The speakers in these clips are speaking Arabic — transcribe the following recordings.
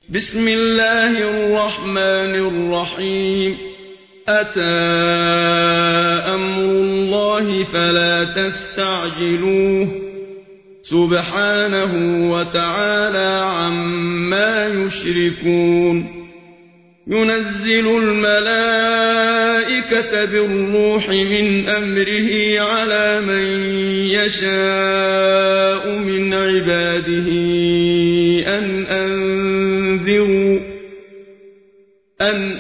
بسم الله الرحمن الرحيم أتى أمر الله فلا تستعجلوه سبحانه وتعالى عما يشركون ينزل الملائكة بالروح من أمره على من يشاء من عباده أن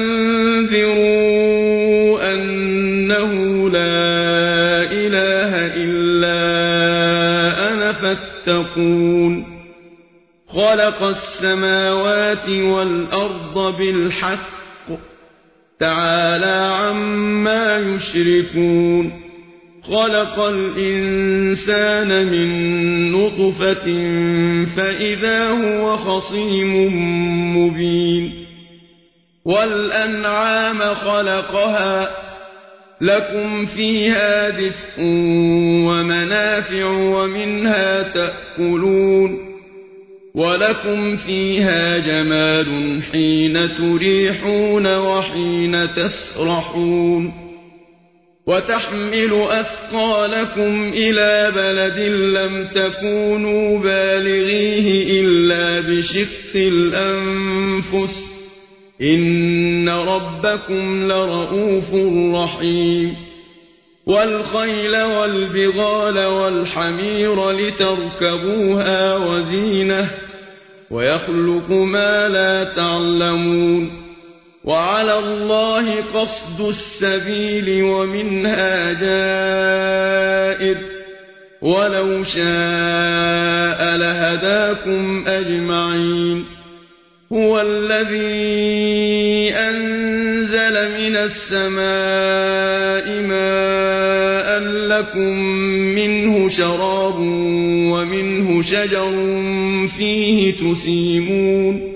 أنذروا أنه لا إله إلا أنا فاتقون خلق السماوات والأرض بالحق تعالى عما يشركون خلق الإنسان من نطفة فإذا هو خصيم مبين والأنعام خلقها لكم فيها دفء ومنافع ومنها تأكلون ولكم فيها جمال حين تريحون وحين تسرحون وتحمل أثقالكم إلى بلد لم تكونوا بالغيه إلا بشق الأنفس إن ربكم لرؤوف رحيم والخيل والبغال والحمير لتركبوها وزينة ويخلق ما لا تعلمون وعلى الله قصد السبيل ومنها جائر ولو شاء لهداكم أجمعين هو الذي أنزل من السماء ماء لكم منه شراب ومنه شجر فيه تسيمون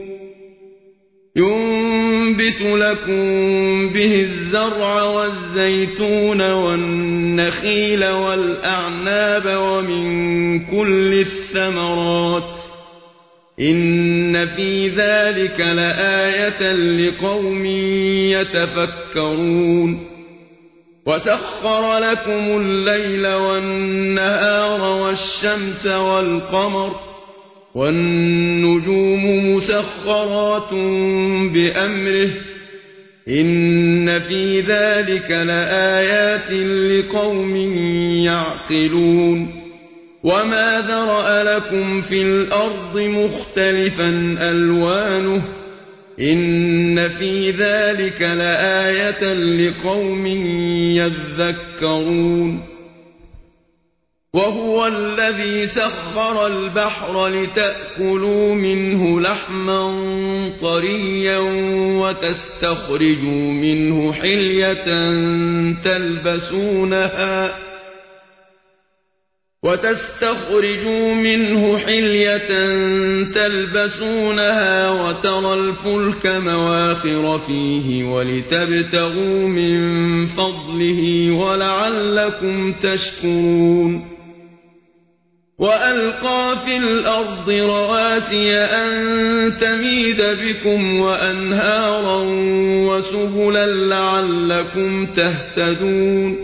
ينبت لكم به الزرع والزيتون والنخيل والأعناب ومن كل الثمرات إن في ذلك لآية لقوم يتفكرون وسخر لكم الليل والنهار والشمس والقمر والنجوم مسخرات بأمره إن في ذلك لآيات لقوم يعقلون وما ذرأ لكم في الأرض مختلفا ألوانه إن في ذلك لآية لقوم يذكرون وهو الذي سخر البحر لتأكلوا منه لحما طريا وتستخرجوا منه حلية تلبسونها وترى الفلك مواخر فيه ولتبتغوا من فضله ولعلكم تشكرون وألقى في الأرض رواسي أن تميد بكم وأنهارا وسبلا لعلكم تهتدون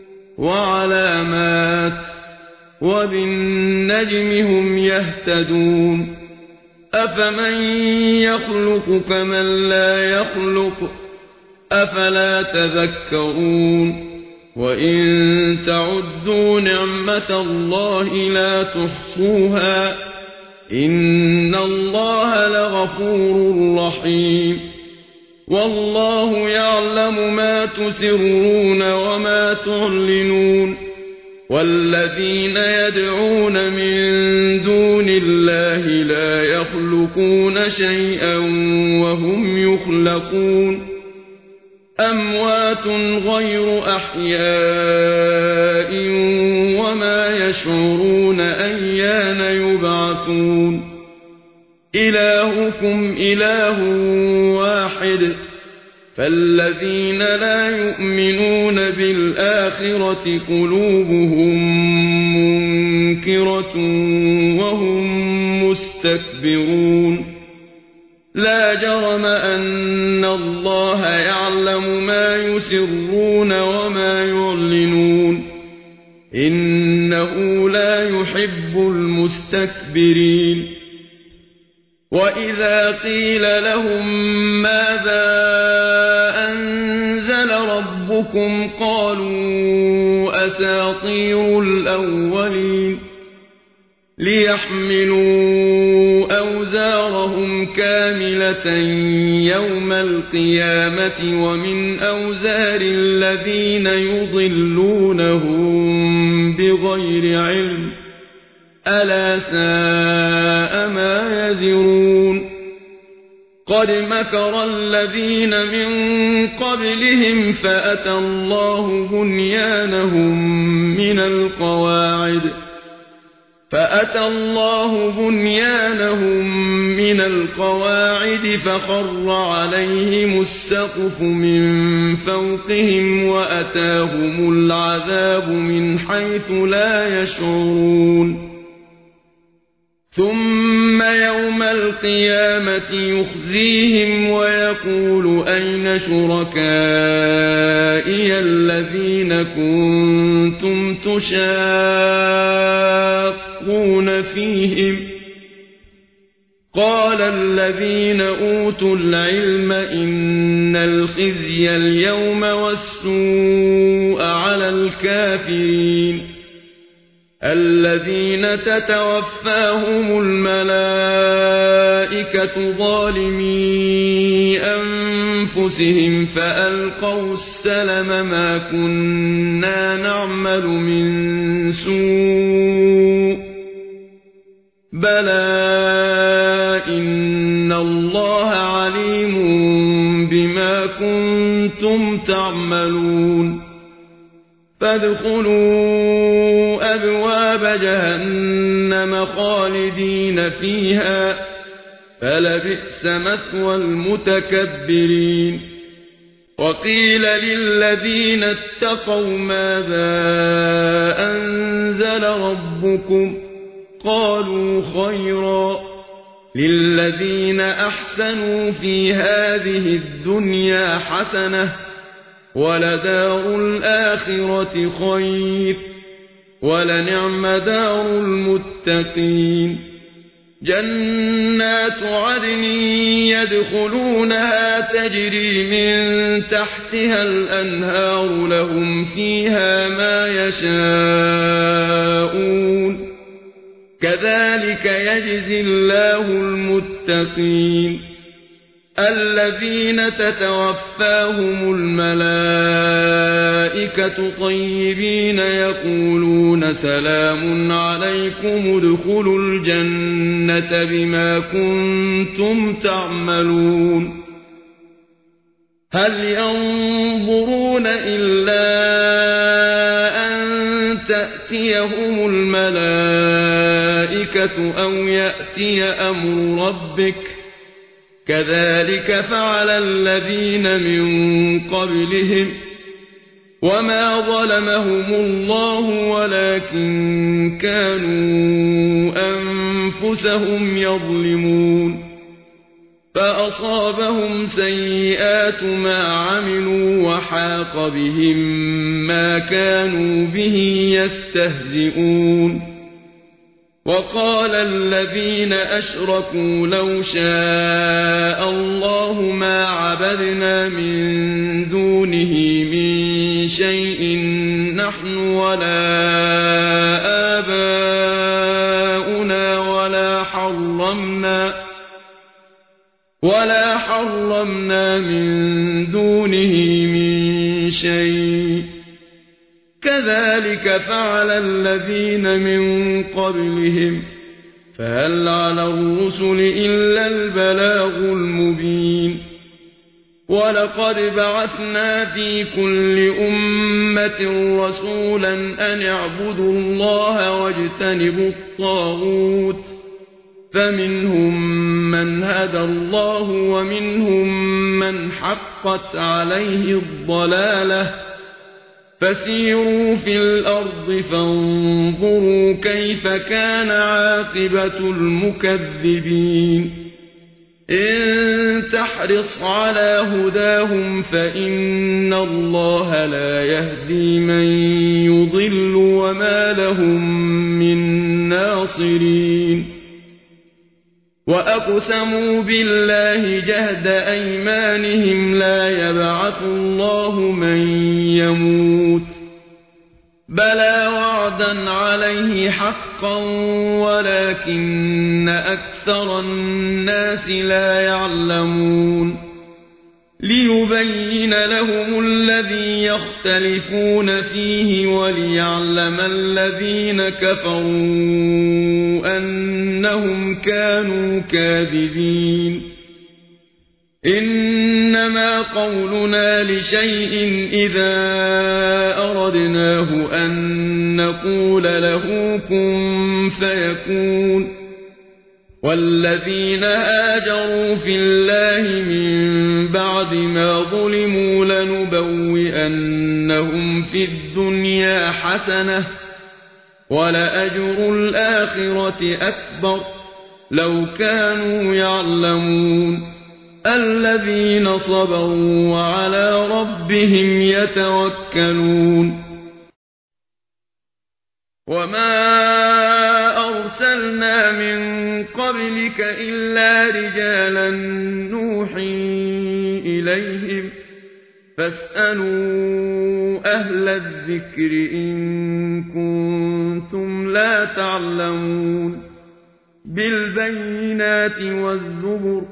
وعلامات وبالنجم هم يهتدون أفمن يخلق كمن لا يخلق أفلا تذكرون وإن تعدوا نعمة الله لا تحصوها إن الله لغفور رحيم والله يعلم ما تسرون وما تعلنون والذين يدعون من دون الله لا يخلقون شيئا وهم يخلقون أموات غير أحياء وما يشعرون أيان يبعثون إلهكم إله واحد فالذين لا يؤمنون بالآخرة قلوبهم منكرة وهم مستكبرون لا جرم أن الله يعلم ما يسرون وما يعلنون إنه لا يحب المستكبرين وإذا قيل لهم ماذا أنزل ربكم قالوا أساطير الأولين ليحملوا أوزارهم كاملة يوم القيامة ومن أوزار الذين يضلونهم بغير علم ألا ساء ما يزرون قد مكر الذين من قبلهم فأتى الله بنيانهم من القواعد فخر عليهم السقف من فوقهم وأتاهم العذاب من حيث لا يشعرون ثم يوم القيامة يخزيهم ويقول أين شركائي الذين كنتم تشاقون فيهم قال الذين أوتوا العلم إن الخزي اليوم والسوء على الكافرين الذين تتوفاهم الملائكة ظالمي أنفسهم فألقوا السلم ما كنا نعمل من سوء بلى إن الله عليم بما كنتم تعملون فادخلوا أبواب جهنم خالدين فيها فلبئس مثوى المتكبرين وقيل للذين اتقوا ماذا أنزل ربكم قالوا خيرا للذين أحسنوا في هذه الدنيا حسنة ولدار الآخرة خير ولنعم دار المتقين جنات عدن يدخلونها تجري من تحتها الأنهار لهم فيها ما يشاءون كذلك يجزي الله المتقين الذين تتوفاهم الملائكة طيبين يقولون سلام عليكم ادخلوا الجنة بما كنتم تعملون هل ينظرون إلا أن تأتيهم الملائكة أو يأتي أمر ربك كذلك فعل الذين من قبلهم وما ظلمهم الله ولكن كانوا أنفسهم يظلمون فأصابهم سيئات ما عملوا وحاق بهم ما كانوا به يستهزئون وقال الذين أشركوا لو شاء الله ما عبدنا من دونه من شيء نحن ولا آباؤنا ولا حرمنا من دونه من شيء كذلك فعل الذين من قبلهم فهل على الرسل إلا البلاغ المبين ولقد بعثنا في كل أمة رسولا أن اعبدوا الله واجتنبوا الطاغوت فمنهم من هدى الله ومنهم من حقت عليه الضلالة فسيروا في الأرض فانظروا كيف كان عاقبة المكذبين إن تحرص على هداهم فإن الله لا يهدي من يضل وما لهم من ناصرين وأقسموا بالله جهد أيمانهم لا يبعث الله من يموت بلى وعدا عليه حقا ولكن أكثر الناس لا يعلمون ليبين لهم الذي يختلفون فيه وليعلم الذين كفروا أنهم كانوا كاذبين إنما قولنا لشيء إذا أردناه أن نقول له كن فيكون والذين هاجروا في الله من بعد ما ظلموا لنبوئنهم في الدنيا حسنة ولأجر الآخرة أكبر لو كانوا يعلمون الذين صبروا وعلى ربهم يتوكلون وما أرسلنا من قبلك إلا رجالا نوحي إليهم فاسألوا أهل الذكر إن كنتم لا تعلمون بالبينات والزبر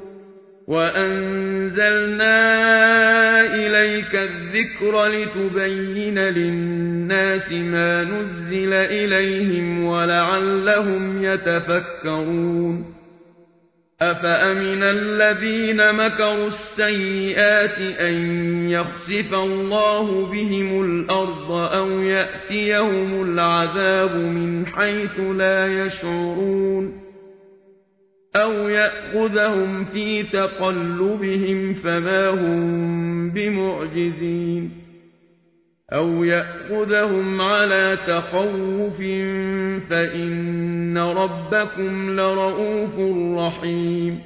وأنزلنا إليك الذكر لتبين للناس ما نزل إليهم ولعلهم يتفكرون أفأمن الذين مكروا السيئات أن يخسف الله بهم الأرض أو يأتيهم العذاب من حيث لا يشعرون أو يأخذهم في تقلبهم فما هم بمعجزين أو يأخذهم على تخوف فإن ربكم لرؤوف رحيم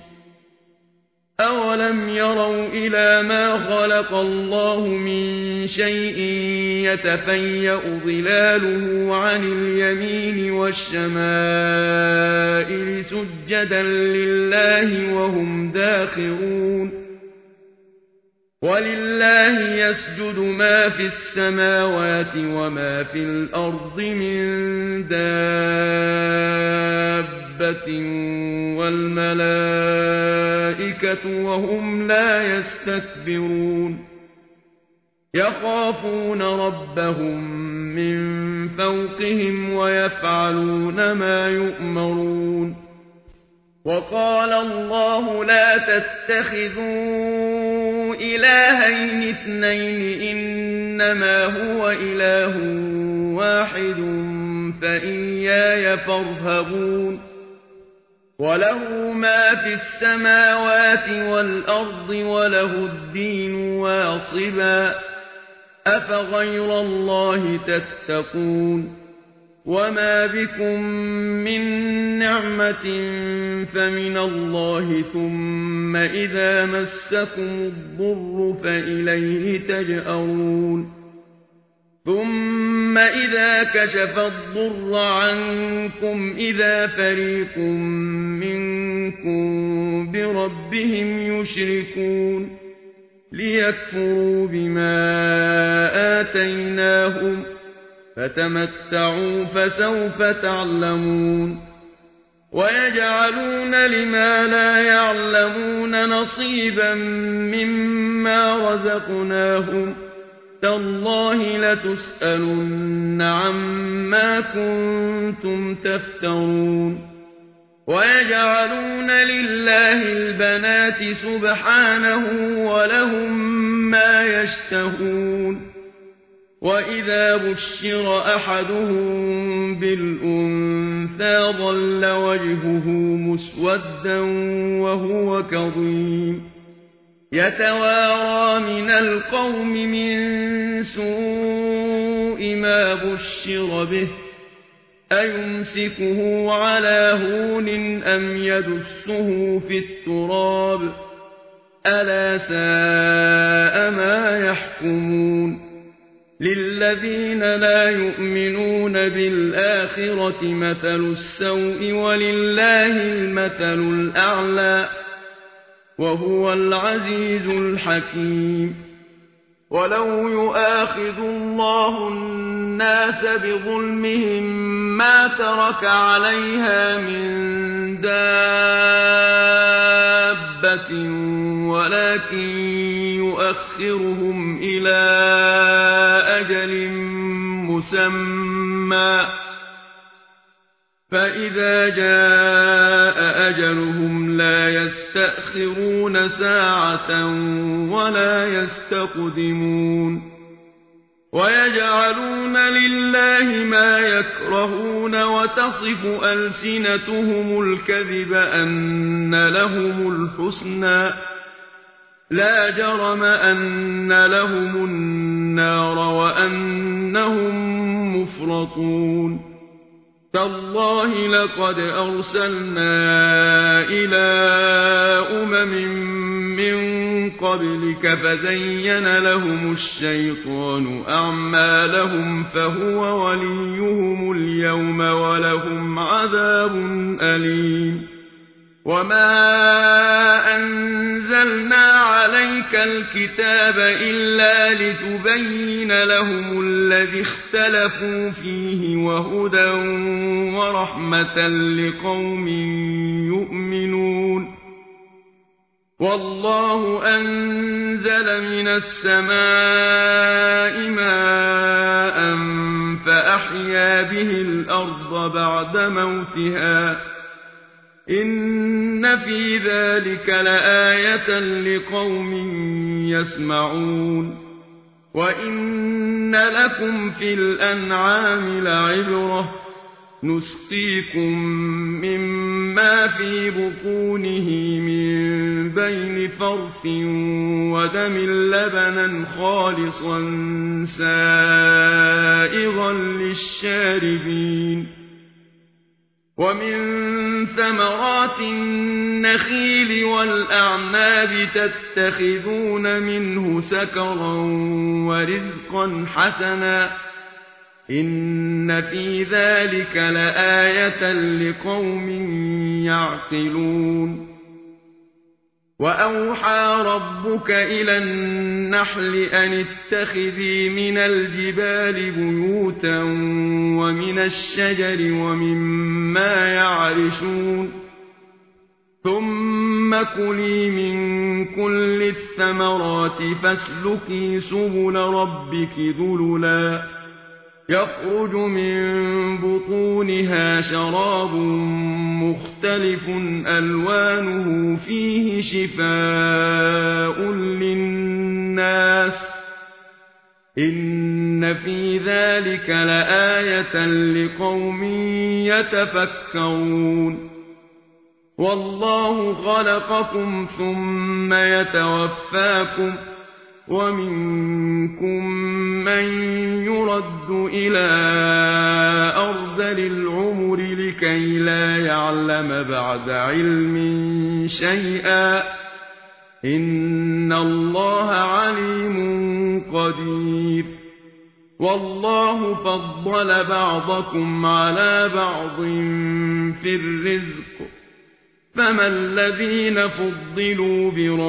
أولم يروا إلى ما خلق الله من شيء يتفيأ ظلاله عن اليمين والشمائل سجدا لله وهم داخرون ولله يسجد ما في السماوات وما في الأرض من دابة والملائكة وهم لا يستكبرون يخافون ربهم من فوقهم ويفعلون ما يؤمرون وقال الله لا تتخذوا إلهين اثنين إنما هو إله واحد فإياي فارهبون وله ما في السماوات والأرض وله الدين واصبا أفغير الله تتقون وما بكم من نعمة فمن الله ثم إذا مسكم الضر فإليه تجأرون ثم إذا كشف الضر عنكم إذا فريق منكم بربهم يشركون ليكفروا بما آتيناهم فتمتعوا فسوف تعلمون ويجعلون لما لا يعلمون نصيبا مما رزقناهم تالله لتسألن عما كنتم تفترون ويجعلون لله البنات سبحانه ولهم ما يشتهون وإذا بشر أحدهم بالأنثى ظل وجهه مسودا وهو كظيم يتوارى من القوم من سوء ما بشر به أيمسكه على هون أم يدسه في التراب ألا ساء ما يحكمون للذين لا يؤمنون بالآخرة مثل السوء ولله المثل الأعلى وهو العزيز الحكيم ولو يؤاخذ الله الناس بظلمهم ما ترك عليها من دابة ولكن يؤخرهم إلى أجل مسمى فإذا جاء أجلهم لا يستأخرون ساعة ولا يستقدمون ويجعلون لله ما يكرهون وتصف ألسنتهم الكذب أن لهم الحسنى لا جرم أن لهم النار وأنهم مفرطون تالله لقد أرسلنا إلى من قبلك فزين لهم الشيطان أعمالهم فهو وليهم اليوم ولهم عذاب أليم وما أنزلنا عليك الكتاب إلا لتبين لهم الذي اختلفوا فيه وهدى ورحمة لقوم يؤمنون والله أنزل من السماء ماء فأحيا به الأرض بعد موتها إن في ذلك لآية لقوم يسمعون وإن لكم في الأنعام لعبرة نسقيكم مما في بطونه من بين فرث ودم لبنا خالصا سائغا للشاربين ومن ثمرات النخيل والأعناب تتخذون منه سكرا ورزقا حسنا إن في ذلك لآية لقوم يعقلون وأوحى ربك إلى النحل أن اتخذي من الجبال بيوتا ومن الشجر ومما يعرشون ثم كلي من كل الثمرات فاسلكي سبل ربك ذللا يخرج من بطونها شراب مختلف ألوانه فيه شفاء للناس إن في ذلك لآية لقوم يتفكرون والله خلقكم ثم يتوفاكم ومنكم من يرد إلى أرذل العمر لكي لا يعلم بعد علم شيئا إن الله عليم قدير والله فضل بعضكم على بعض في الرزق فما الذين فضلوا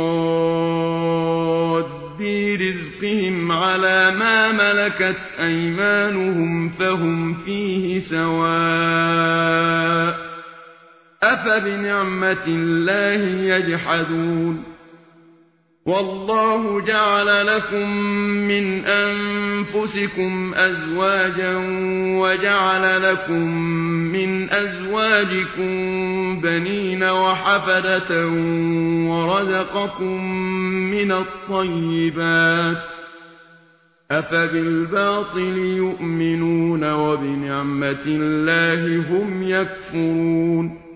براد رزقهم على ما ملكت أيمانهم فهم فيه سواء أفبنعمة الله يجحدون والله جعل لكم من أنفسكم أزواجا وجعل لكم من أزواجكم بنين وحفدة ورزقكم من الطيبات أفبالباطل يؤمنون وبنعمة الله هم يكفرون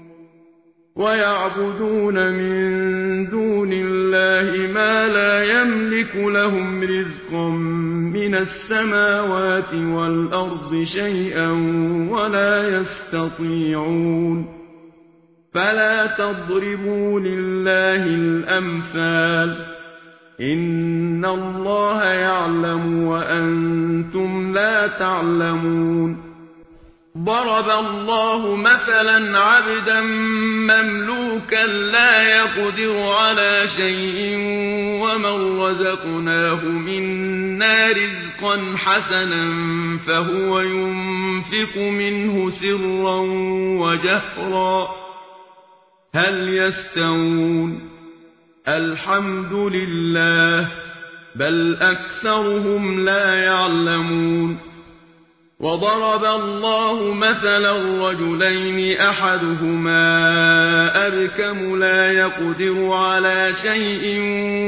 ويعبدون من دون الله ما لا يملك لهم رزقا من السماوات والأرض شيئا ولا يستطيعون فلا تضربوا لله الأمثال إن الله يعلم وأنتم لا تعلمون ضرب الله مثلا عبدا مملوكا لا يقدر على شيء ومن رزقناه منا رزقا حسنا فهو ينفق منه سرا وجهرا هل يستوون الحمد لله بل أكثرهم لا يعلمون وضرب الله مثلا رجلين أحدهما أبكم لا يقدر على شيء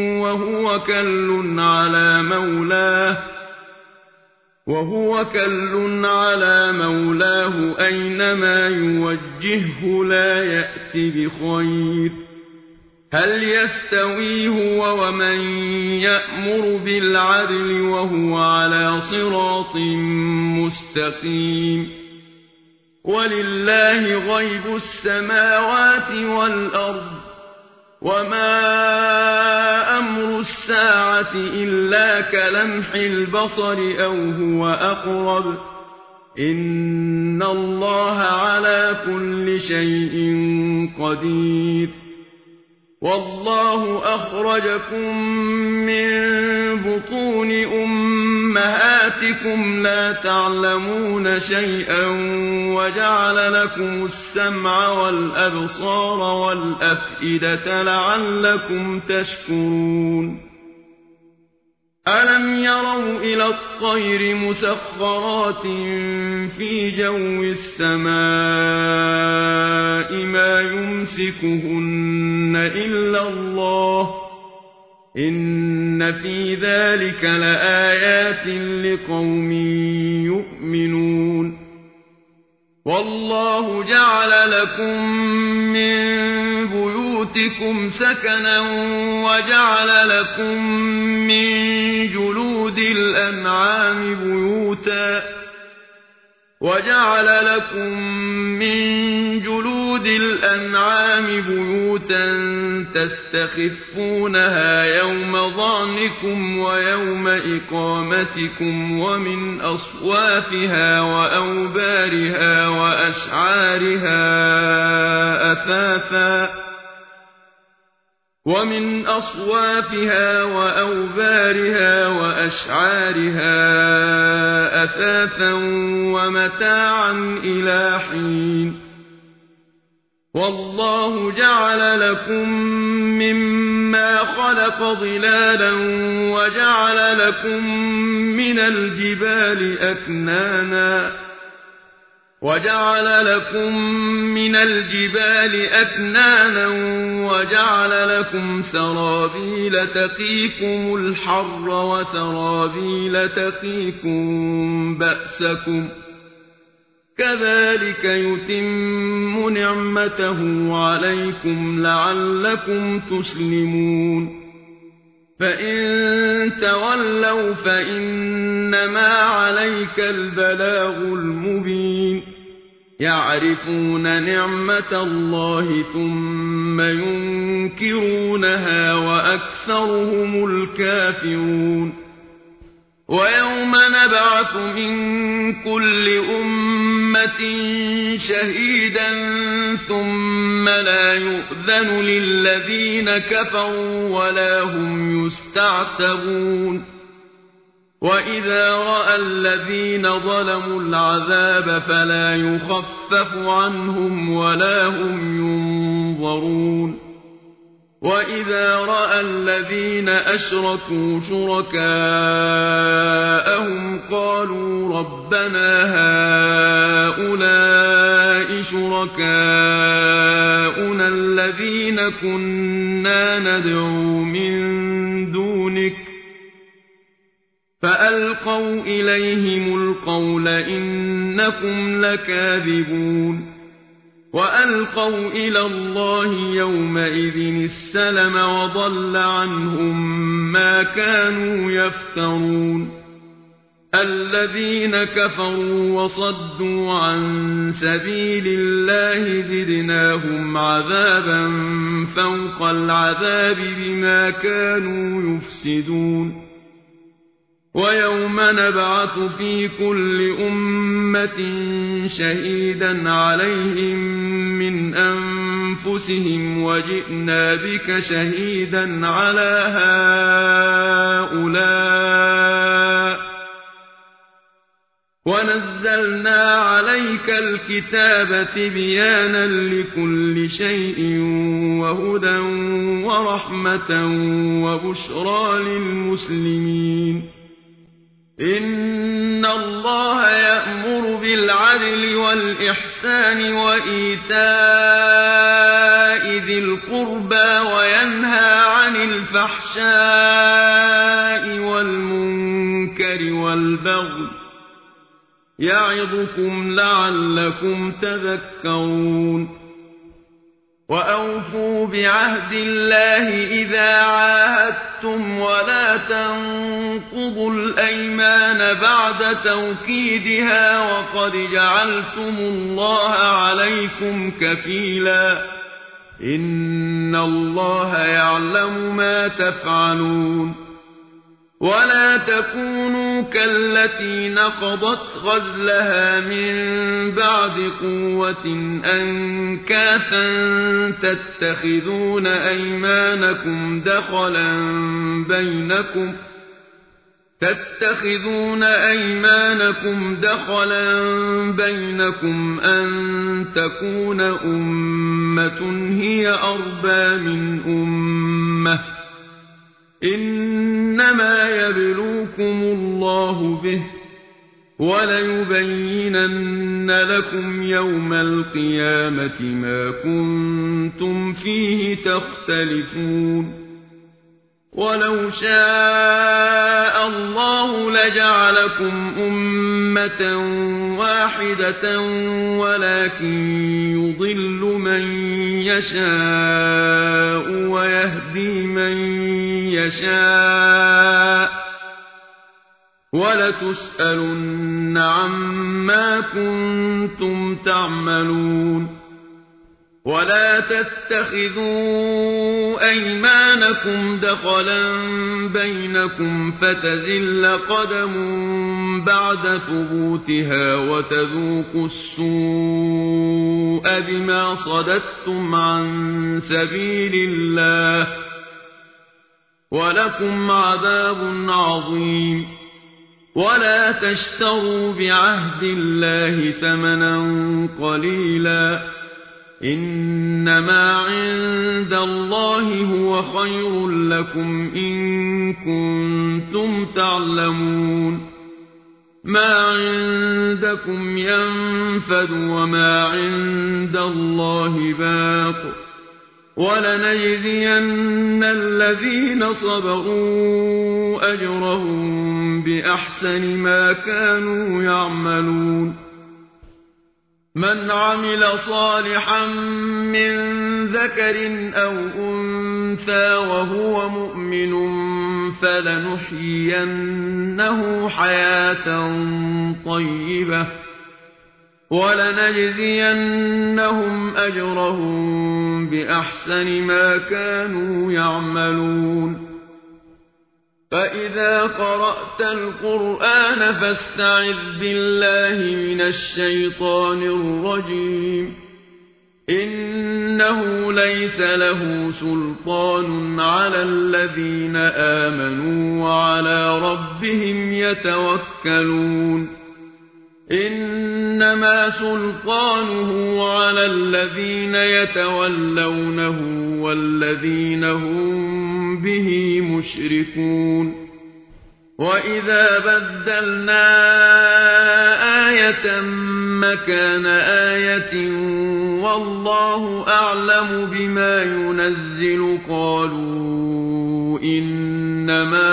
وهو كل على مولاه أينما يوجهه لا يأت بخير هل يستوي هو ومن يأمر بالعدل وهو على صراط مستقيم ولله غيب السماوات والأرض وما أمر الساعة إلا كلمح البصر أو هو أقرب إن الله على كل شيء قدير والله أخرجكم من بطون أمهاتكم لا تعلمون شيئا وجعل لكم السمع والأبصار والأفئدة لعلكم تشكرون ألم يروا إلى الطير مسخرات في جو السماء ما يمسكهن إلا الله إن في ذلك لآيات لقوم يؤمنون والله جعل لكم من بيوتكم سكنا وجعل لكم من جلود الأنعام بيوتا تستخفونها يوم ظعنكم ويوم إقامتكم ومن أصوافها وأوبارها وأشعارها أثاثا ومتاعا إلى حين والله جعل لكم مما خلق ظلالا وجعل لكم من الجبال أكنانا وجعل لكم سرابيل تقيكم الحر وسرابيل تقيكم بأسكم كذلك يتم نعمته عليكم لعلكم تسلمون فإن تولوا فإنما عليك البلاغ المبين يعرفون نعمة الله ثم ينكرونها وأكثرهم الكافرون ويوم نبعث من كل أمة شهيدا ثم لا يؤذن للذين كفروا ولا هم يستعتبون وإذا رأى الذين ظلموا العذاب فلا يخفف عنهم ولا هم ينظرون وإذا رأى الذين أشركوا شركاءهم قالوا ربنا هؤلاء شركاؤنا الذين كنا ندعو من دونك فألقوا إليهم القول إنكم لكاذبون وألقوا إلى الله يومئذ السلم وضل عنهم ما كانوا يفترون الذين كفروا وصدوا عن سبيل الله زدناهم عذابا فوق العذاب بما كانوا يفسدون ويوم نبعث في كل أمة شهيدا عليهم من أنفسهم وجئنا بك شهيدا على هؤلاء ونزلنا عليك الكتاب تبيانا لكل شيء وهدى ورحمة وبشرى للمسلمين إن الله يأمر بالعدل والإحسان وإيتاء ذي القربى وينهى عن الفحشاء والمنكر والبغي يعظكم لعلكم تذكرون وأوفوا بعهد الله إذا عاهدتم ولا تنقضوا الأيمان بعد توكيدها وقد جعلتم الله عليكم كفيلا إن الله يعلم ما تفعلون ولا تكونوا كالتي نقضت غزلها من بعد قوة أنكاثا تتخذون أيمانكم دخلا بينكم أن تكون أمة هي أربى من أمة إنما يبلوكم الله به وليبينن لكم يوم القيامة ما كنتم فيه تختلفون ولو شاء الله لجعلكم أمة واحدة ولكن يضل من يشاء ويهدي من يشاء ولتسألن عما كنتم تعملون ولا تتخذوا أيمانكم دخلا بينكم فتزل قدم بعد ثبوتها وتذوقوا السوء بما صددتم عن سبيل الله ولكم عذاب عظيم ولا تشتروا بعهد الله ثمنا قليلا إنما عند الله هو خير لكم إن كنتم تعلمون ما عندكم ينفد وما عند الله باق ولنجزين الذين صبروا أجرهم بأحسن ما كانوا يعملون من عمل صالحا من ذكر أو أنثى وهو مؤمن فلنحيينه حياة طيبة ولنجزينهم أجرهم بأحسن ما كانوا يعملون فإذا قرأت القرآن فاستعذ بالله من الشيطان الرجيم إنه ليس له سلطان على الذين آمنوا وعلى ربهم يتوكلون إنما سلطانه على الذين يتولونه والذين هم به مشركون وإذا بدلنا آية مكان آية والله أعلم بما ينزل قالوا إنما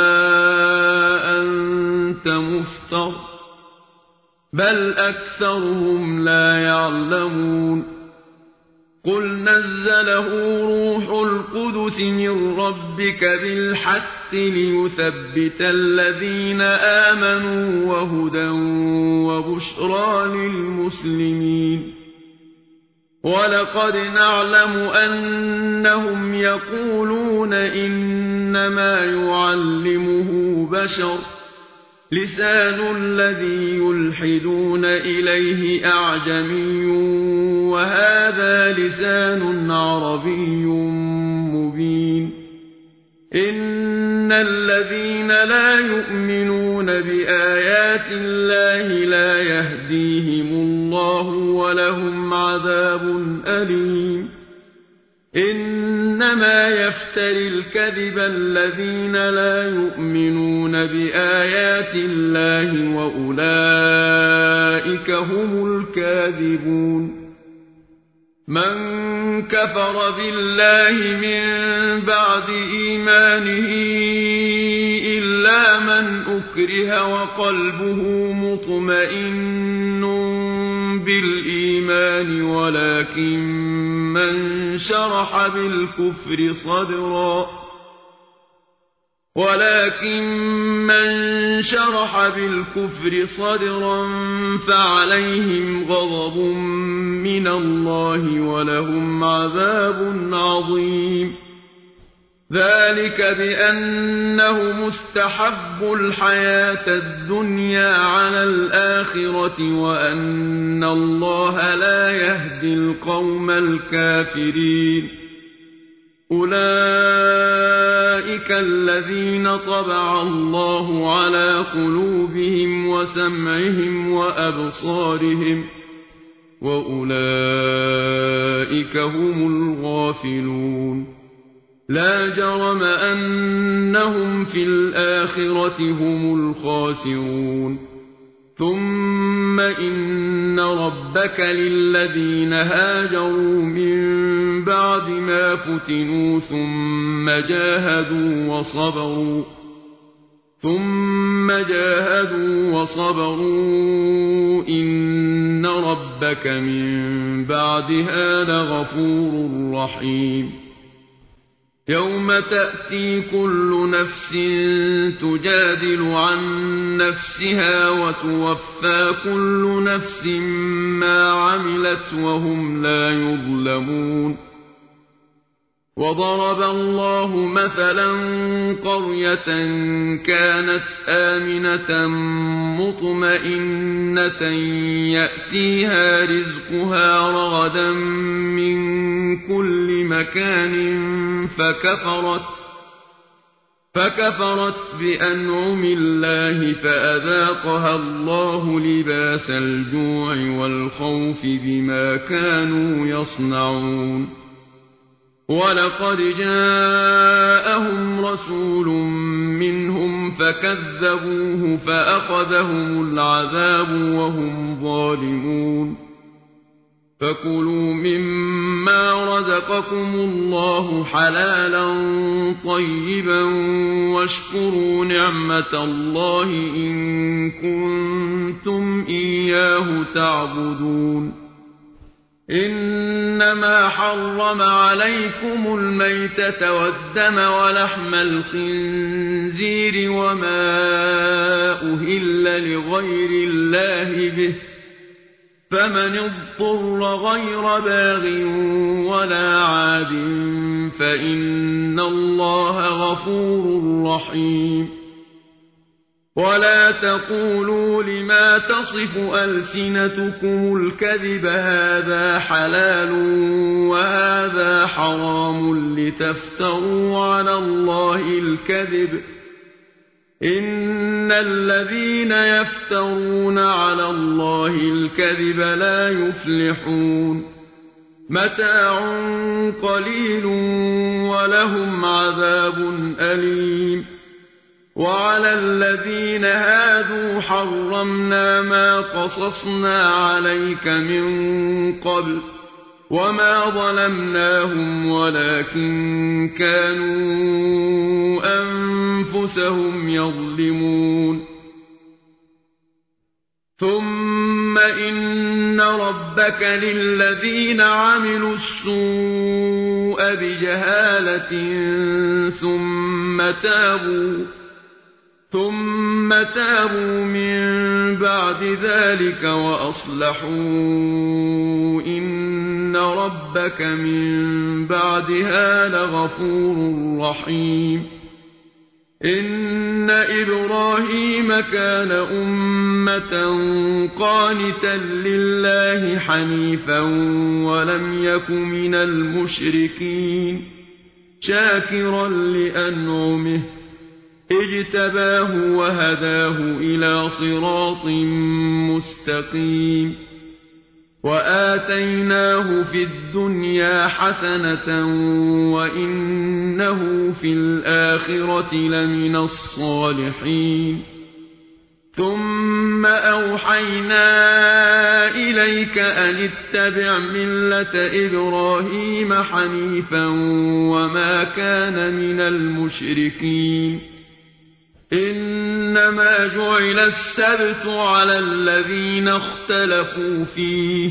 أنت مفتر بل أكثرهم لا يعلمون قُلْ نَزَّلَهُ رُوحُ الْقُدُسِ مِن رَّبِّكَ بِالْحَقِّ لِيُثَبِّتَ الَّذِينَ آمَنُوا وَهُدًى وَبُشْرَىٰ لِلْمُسْلِمِينَ وَلَقَدْ نَعْلَمُ أَنَّهُمْ يَقُولُونَ إِنَّمَا يُعَلِّمُهُ بَشَرٌ لِّسَانُ الَّذِي يُلْحِدُونَ إِلَيْهِ أَعْجَمِيٌّ وَهَٰذَا لِسَانٌ عَرَبِيٌّ مُّبِينٌ إِنَّ الَّذِينَ لَا يُؤْمِنُونَ بِآيَاتِ اللَّهِ لَا يَهْدِيهِمُ اللَّهُ وَلَهُمْ عَذَابٌ أَلِيمٌ إِنَّمَا يَفْتَرِي الْكَذِبَ الَّذِينَ لَا يُؤْمِنُونَ بِآيَاتِ اللَّهِ وَأُولَٰئِكَ هُمُ الْكَاذِبُونَ مَن كَفَرَ بِاللَّهِ مِن بَعْدِ إِيمَانِهِ إِلَّا مَنْ أُكْرِهَ وَقَلْبُهُ مُطْمَئِنٌّ بِالْإِيمَانِ وَلَكِن مَّن شَرَحَ بِالْكُفْرِ صَدْرًا فَعَلَيْهِمْ غَضَبٌ مِّنَ اللَّهِ وَلَهُمْ عَذَابٌ عَظِيمٌ ذَٰلِكَ بِأَنَّهُمُ اسْتَحَبُّوا الْحَيَاةَ الدُّنْيَا عَلَى الْآخِرَةِ وَأَنَّ اللَّهَ لَا يَهْدِي الْقَوْمَ الْكَافِرِينَ أُولَٰئِكَ الَّذِينَ طَبَعَ اللَّهُ عَلَىٰ قُلُوبِهِمْ وَسَمْعِهِمْ وَأَبْصَارِهِمْ وَأُولَٰئِكَ هُمُ الْغَافِلُونَ لَا جَرَمَ أَنَّهُمْ فِي الْآخِرَةِ هُمُ الْخَاسِرُونَ ثُمَّ إِنَّ رَبَّكَ لِلَّذِينَ هَاجَرُوا مِن بَعْدِ مَا فُتِنُوا ثُمَّ جَاهَدُوا وَصَبَرُوا إِنَّ رَبَّكَ مِن بَعْدِهَا لَغَفُورٌ رَّحِيمٌ يَوْمَ تَأْتِي كُلُّ نَفْسٍ تُجَادِلُ عَن نَّفْسِهَا وَتُوَفَّىٰ كُلُّ نَفْسٍ مَّا عَمِلَتْ وَهُمْ لَا يُظْلَمُونَ وَضَرَبَ اللَّهُ مَثَلًا قَرْيَةً كَانَتْ آمِنَةً مُّطْمَئِنَّةً يَأْتِيهَا رِزْقُهَا رَغَدًا مِّن كُلِّ مَكَانٍ فَكَفَرَتْ بِأَنْعُمِ اللَّهِ فَأَذَاقَهَا اللَّهُ لِبَاسَ الْجُوعِ وَالْخَوْفِ بِمَا كَانُوا يَصْنَعُونَ وَلَقَدْ جَاءَهُمْ رَسُولٌ مِّنْهُمْ فَكَذَّبُوهُ فَأَخَذَهُمُ الْعَذَابُ وَهُمْ ظَالِمُونَ فَكُلُوا مِمَّا رَزَقَكُمُ اللَّهُ حَلَالًا طَيِّبًا وَاشْكُرُوا نِعْمَتَ اللَّهِ إِن كُنتُمْ إِيَّاهُ تَعْبُدُونَ إِنَّمَا حَرَّمَ عَلَيْكُمُ الْمَيْتَةَ وَالدَّمَ وَلَحْمَ الْخِنزِيرِ وَمَا أُهِلَّ لِغَيْرِ اللَّهِ بِهِ فَمَنِ اضْطُرَّ غَيْرَ بَاغٍ وَلَا عَادٍ فَإِنَّ اللَّهَ غَفُورٌ رَّحِيمٌ وَلَا تَقُولُوا لِمَا تَصِفُ أَلْسِنَتُكُمُ الْكَذِبَ هَٰذَا حَلَالٌ وَهَٰذَا حَرَامٌ لِّتَفْتَرُوا عَلَى اللَّهِ الْكَذِبَ إِنَّ الَّذِينَ يَفْتَرُونَ عَلَى اللَّهِ الْكَذِبَ لَا يُفْلِحُونَ مَتَاعٌ قَلِيلٌ وَلَهُمْ عَذَابٌ أَلِيمٌ وَعَلَى الَّذِينَ هَادُوا حَرَّمْنَا مَا قَصَصْنَا عَلَيْكَ مِن قَبْلُ وَمَا ظَلَمْنَاهُمْ وَلَٰكِن كَانُوا أَنفُسَهُمْ يَظْلِمُونَ ثُمَّ إِنَّ ربك للذين عملوا السوء بجهالة ثم تابوا من بعد ذلك وأصلحوا إن ربك من بعدها لغفور رحيم إن إبراهيم كان أمة قانتا لله حنيفا ولم يك من المشركين شاكرا لأنعمه اجتباه وهداه إلى صراط مستقيم وآتيناه في الدنيا حسنة وإنه في الآخرة لمن الصالحين ثم أوحينا إليك أن اتبع ملة إبراهيم حنيفا وما كان من المشركين إنما جعل السبت على الذين اختلفوا فيه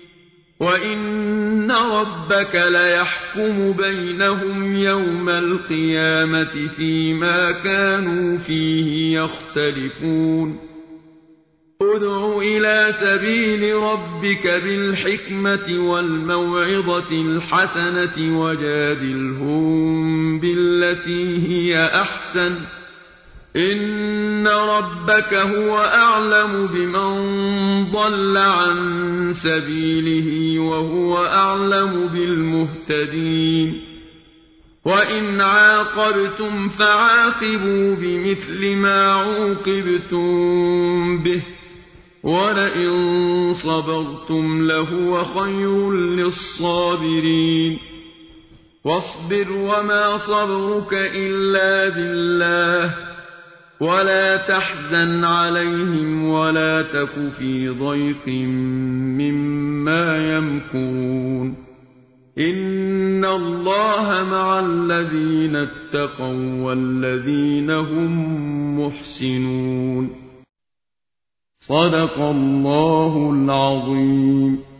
وإن ربك ليحكم بينهم يوم القيامة فيما كانوا فيه يختلفون ادع إلى سبيل ربك بالحكمة والموعظة الحسنة وجادلهم بالتي هي أحسن إن ربك هو أعلم بمن ضل عن سبيله وهو أعلم بالمهتدين وإن عاقبتم فعاقبوا بمثل ما عوقبتم به ولئن صبرتم لهو خير للصابرين واصبر وما صبرك إلا بالله ولا تحزن عليهم ولا تك في ضيق مما يمكرون إن الله مع الذين اتقوا والذين هم محسنون صدق الله العظيم.